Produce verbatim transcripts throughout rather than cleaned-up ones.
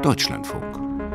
Deutschlandfunk.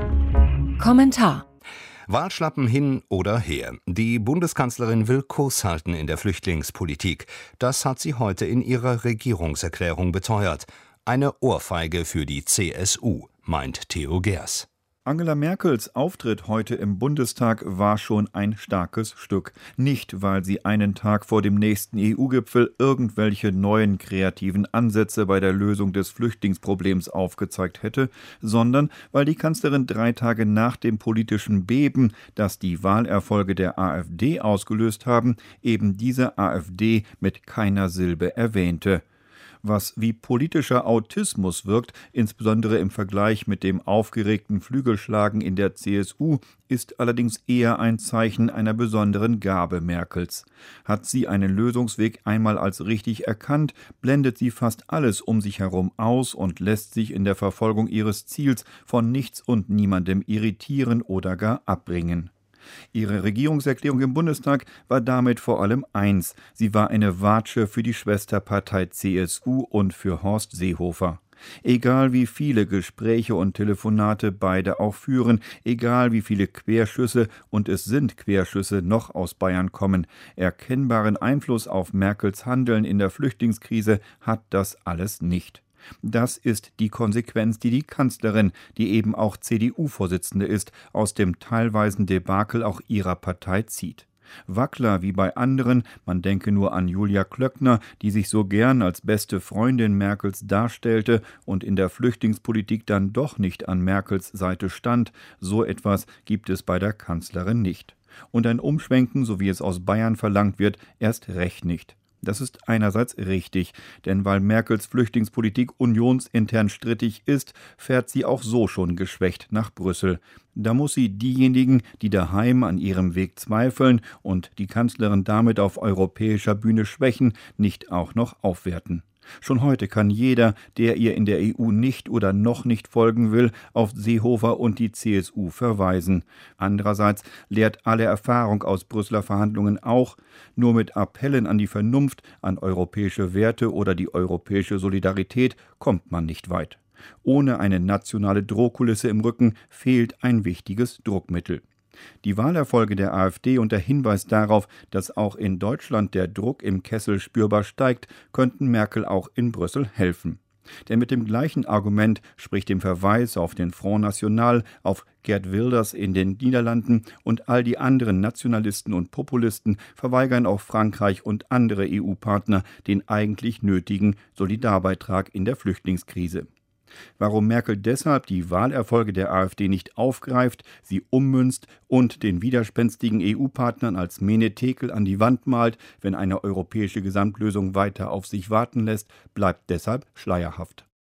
Kommentar: Wahlschlappen hin oder her. Die Bundeskanzlerin will Kurs halten in der Flüchtlingspolitik. Das hat sie heute in ihrer Regierungserklärung beteuert. Eine Ohrfeige für die C S U, meint Theo Gers. Angela Merkels Auftritt heute im Bundestag war schon ein starkes Stück. Nicht, weil sie einen Tag vor dem nächsten E U-Gipfel irgendwelche neuen kreativen Ansätze bei der Lösung des Flüchtlingsproblems aufgezeigt hätte, sondern weil die Kanzlerin drei Tage nach dem politischen Beben, das die Wahlerfolge der AfD ausgelöst haben, eben diese AfD mit keiner Silbe erwähnte. Was wie politischer Autismus wirkt, insbesondere im Vergleich mit dem aufgeregten Flügelschlagen in der C S U, ist allerdings eher ein Zeichen einer besonderen Gabe Merkels. Hat sie einen Lösungsweg einmal als richtig erkannt, blendet sie fast alles um sich herum aus und lässt sich in der Verfolgung ihres Ziels von nichts und niemandem irritieren oder gar abbringen. Ihre Regierungserklärung im Bundestag war damit vor allem eins: Sie war eine Watsche für die Schwesterpartei C S U und für Horst Seehofer. Egal wie viele Gespräche und Telefonate beide auch führen, egal wie viele Querschüsse, und es sind Querschüsse, noch aus Bayern kommen, erkennbaren Einfluss auf Merkels Handeln in der Flüchtlingskrise hat das alles nicht. Das ist die Konsequenz, die die Kanzlerin, die eben auch C D U-Vorsitzende ist, aus dem teilweisen Debakel auch ihrer Partei zieht. Wackler wie bei anderen, man denke nur an Julia Klöckner, die sich so gern als beste Freundin Merkels darstellte und in der Flüchtlingspolitik dann doch nicht an Merkels Seite stand, so etwas gibt es bei der Kanzlerin nicht. Und ein Umschwenken, so wie es aus Bayern verlangt wird, erst recht nicht. Das ist einerseits richtig, denn weil Merkels Flüchtlingspolitik unionsintern strittig ist, fährt sie auch so schon geschwächt nach Brüssel. Da muss sie diejenigen, die daheim an ihrem Weg zweifeln und die Kanzlerin damit auf europäischer Bühne schwächen, nicht auch noch aufwerten. Schon heute kann jeder, der ihr in der E U nicht oder noch nicht folgen will, auf Seehofer und die C S U verweisen. Andererseits lehrt alle Erfahrung aus Brüsseler Verhandlungen auch, nur mit Appellen an die Vernunft, an europäische Werte oder die europäische Solidarität kommt man nicht weit. Ohne eine nationale Drohkulisse im Rücken fehlt ein wichtiges Druckmittel. Die Wahlerfolge der AfD und der Hinweis darauf, dass auch in Deutschland der Druck im Kessel spürbar steigt, könnten Merkel auch in Brüssel helfen. Denn mit dem gleichen Argument, sprich dem Verweis auf den Front National, auf Geert Wilders in den Niederlanden und all die anderen Nationalisten und Populisten, verweigern auch Frankreich und andere E U-Partner den eigentlich nötigen Solidarbeitrag in der Flüchtlingskrise. Warum Merkel deshalb die Wahlerfolge der AfD nicht aufgreift, sie ummünzt und den widerspenstigen E U-Partnern als Menetekel an die Wand malt, wenn eine europäische Gesamtlösung weiter auf sich warten lässt, bleibt deshalb schleierhaft.